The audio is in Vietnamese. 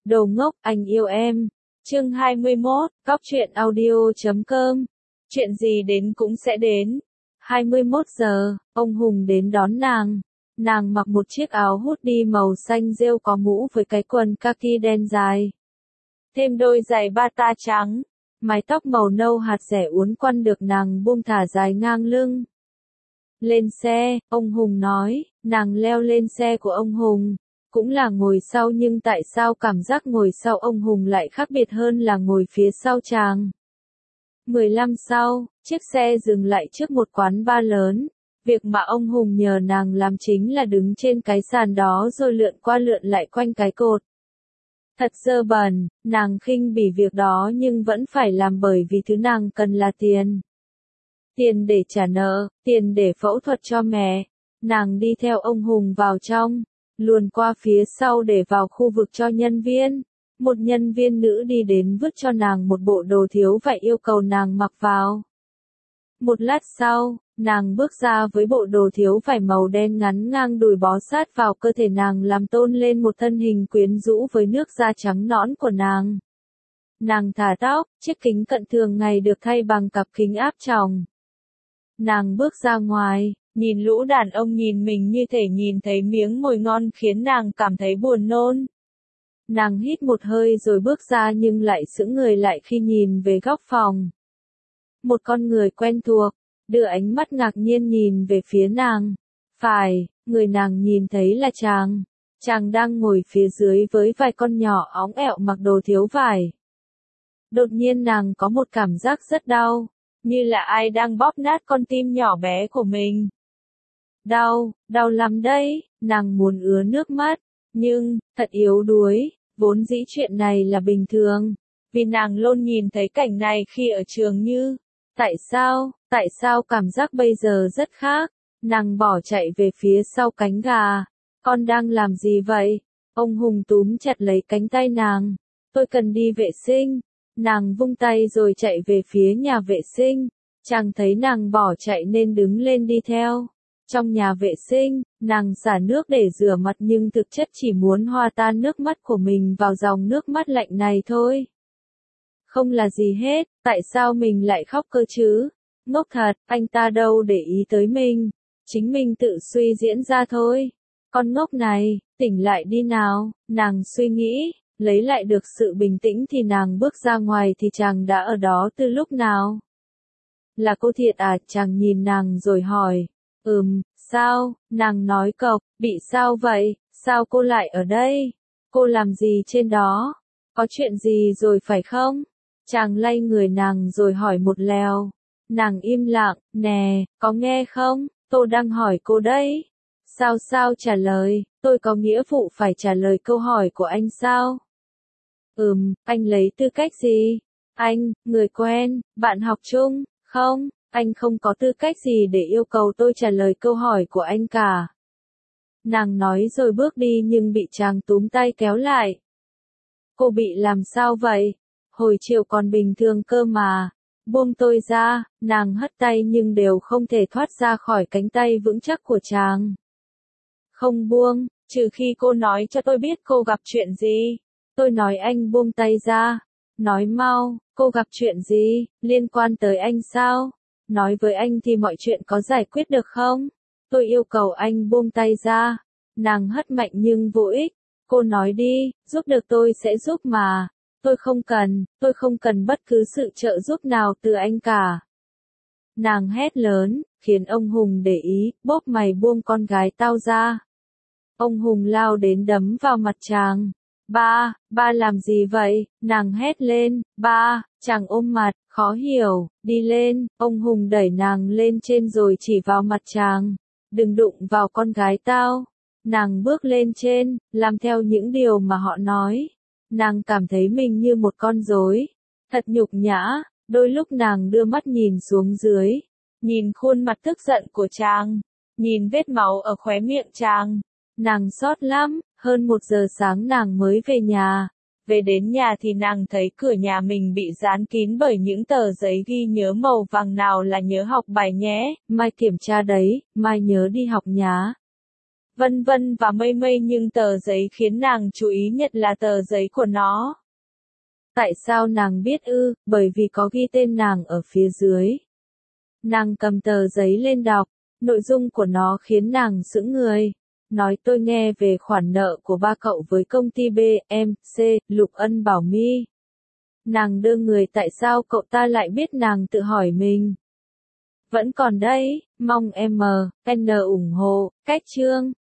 Đồ ngốc, anh yêu em. Chương 21, Cóc truyện audio.com. Chuyện gì đến cũng sẽ đến. 21 giờ, ông Hùng đến đón nàng. Nàng mặc một chiếc áo hoodie màu xanh rêu có mũ với cái quần kaki đen dài. Thêm đôi giày bata trắng. Mái tóc màu nâu hạt rẻ uốn quăn được nàng buông thả dài ngang lưng. Lên xe, ông Hùng nói, nàng leo lên xe của ông Hùng. Cũng là ngồi sau nhưng tại sao cảm giác ngồi sau ông Hùng lại khác biệt hơn là ngồi phía sau chàng. 15 sau, chiếc xe dừng lại trước một quán bar lớn. Việc mà ông Hùng nhờ nàng làm chính là đứng trên cái sàn đó rồi lượn qua lượn lại quanh cái cột. Thật dơ bẩn, nàng khinh bỉ việc đó nhưng vẫn phải làm bởi vì thứ nàng cần là tiền. Tiền để trả nợ, tiền để phẫu thuật cho mẹ. Nàng đi theo ông Hùng vào trong, luồn qua phía sau để vào khu vực cho nhân viên. Một nhân viên nữ đi đến vứt cho nàng một bộ đồ thiếu vải yêu cầu nàng mặc vào. Một lát sau, nàng bước ra với bộ đồ thiếu vải màu đen ngắn ngang đùi bó sát vào cơ thể nàng làm tôn lên một thân hình quyến rũ với nước da trắng nõn của nàng. Nàng thả tóc, chiếc kính cận thường ngày được thay bằng cặp kính áp tròng. Nàng bước ra ngoài, nhìn lũ đàn ông nhìn mình như thể nhìn thấy miếng mồi ngon khiến nàng cảm thấy buồn nôn. Nàng hít một hơi rồi bước ra nhưng lại sững người lại khi nhìn về góc phòng. Một con người quen thuộc, đưa ánh mắt ngạc nhiên nhìn về phía nàng. Phải, người nàng nhìn thấy là chàng. Chàng đang ngồi phía dưới với vài con nhỏ óng ẹo mặc đồ thiếu vải. Đột nhiên nàng có một cảm giác rất đau, như là ai đang bóp nát con tim nhỏ bé của mình. Đau, đau lắm đấy, nàng muốn ứa nước mắt, nhưng, thật yếu đuối, vốn dĩ chuyện này là bình thường, vì nàng luôn nhìn thấy cảnh này khi ở trường như, tại sao cảm giác bây giờ rất khác, nàng bỏ chạy về phía sau cánh gà, con đang làm gì vậy? Ông Hùng túm chặt lấy cánh tay nàng, tôi cần đi vệ sinh, nàng vung tay rồi chạy về phía nhà vệ sinh, chàng thấy nàng bỏ chạy nên đứng lên đi theo. Trong nhà vệ sinh, nàng xả nước để rửa mặt nhưng thực chất chỉ muốn hòa tan nước mắt của mình vào dòng nước mắt lạnh này thôi. Không là gì hết, tại sao mình lại khóc cơ chứ? Ngốc thật, anh ta đâu để ý tới mình, chính mình tự suy diễn ra thôi. Con ngốc này, tỉnh lại đi nào, nàng suy nghĩ, lấy lại được sự bình tĩnh thì nàng bước ra ngoài thì chàng đã ở đó từ lúc nào? Là cô Thiệt à? Chàng nhìn nàng rồi hỏi. Sao? Nàng nói cộc, bị sao vậy? Sao cô lại ở đây? Cô làm gì trên đó? Có chuyện gì rồi phải không? Chàng lay người nàng rồi hỏi một lèo. Nàng im lặng, nè, có nghe không? Tôi đang hỏi cô đấy. Sao trả lời, tôi có nghĩa vụ phải trả lời câu hỏi của anh sao? Anh lấy tư cách gì? Anh, người quen, bạn học chung, không? Anh không có tư cách gì để yêu cầu tôi trả lời câu hỏi của anh cả. Nàng nói rồi bước đi nhưng bị chàng túm tay kéo lại. Cô bị làm sao vậy? Hồi chiều còn bình thường cơ mà. Buông tôi ra, nàng hất tay nhưng đều không thể thoát ra khỏi cánh tay vững chắc của chàng. Không buông, trừ khi cô nói cho tôi biết cô gặp chuyện gì. Tôi nói anh buông tay ra. Nói mau, cô gặp chuyện gì, liên quan tới anh sao? Nói với anh thì mọi chuyện có giải quyết được không? Tôi yêu cầu anh buông tay ra. Nàng hất mạnh nhưng vô ích. Cô nói đi, giúp được tôi sẽ giúp mà. Tôi không cần bất cứ sự trợ giúp nào từ anh cả. Nàng hét lớn, khiến ông Hùng để ý, bốp mày buông con gái tao ra. Ông Hùng lao đến đấm vào mặt chàng. Ba làm gì vậy? Nàng hét lên, ba, chàng ôm mặt, khó hiểu, đi lên, ông Hùng đẩy nàng lên trên rồi chỉ vào mặt chàng. Đừng đụng vào con gái tao. Nàng bước lên trên, làm theo những điều mà họ nói. Nàng cảm thấy mình như một con rối. Thật nhục nhã, đôi lúc nàng đưa mắt nhìn xuống dưới. Nhìn khuôn mặt tức giận của chàng. Nhìn vết máu ở khóe miệng chàng. Nàng xót lắm, hơn 1 giờ sáng nàng mới về nhà. Về đến nhà thì nàng thấy cửa nhà mình bị dán kín bởi những tờ giấy ghi nhớ màu vàng, nào là nhớ học bài nhé, mai kiểm tra đấy, mai nhớ đi học nhá. vân vân và mây mây, nhưng tờ giấy khiến nàng chú ý nhất là tờ giấy của nó. Tại sao nàng biết ư? Bởi vì có ghi tên nàng ở phía dưới. Nàng cầm tờ giấy lên đọc, nội dung của nó khiến nàng sững người. Nói tôi nghe về khoản nợ của ba cậu với công ty BMC, Lục Ân bảo mi. Nàng đưa người, tại sao cậu ta lại biết, nàng tự hỏi mình. Vẫn còn đây, mong M, N ủng hộ, cách chương.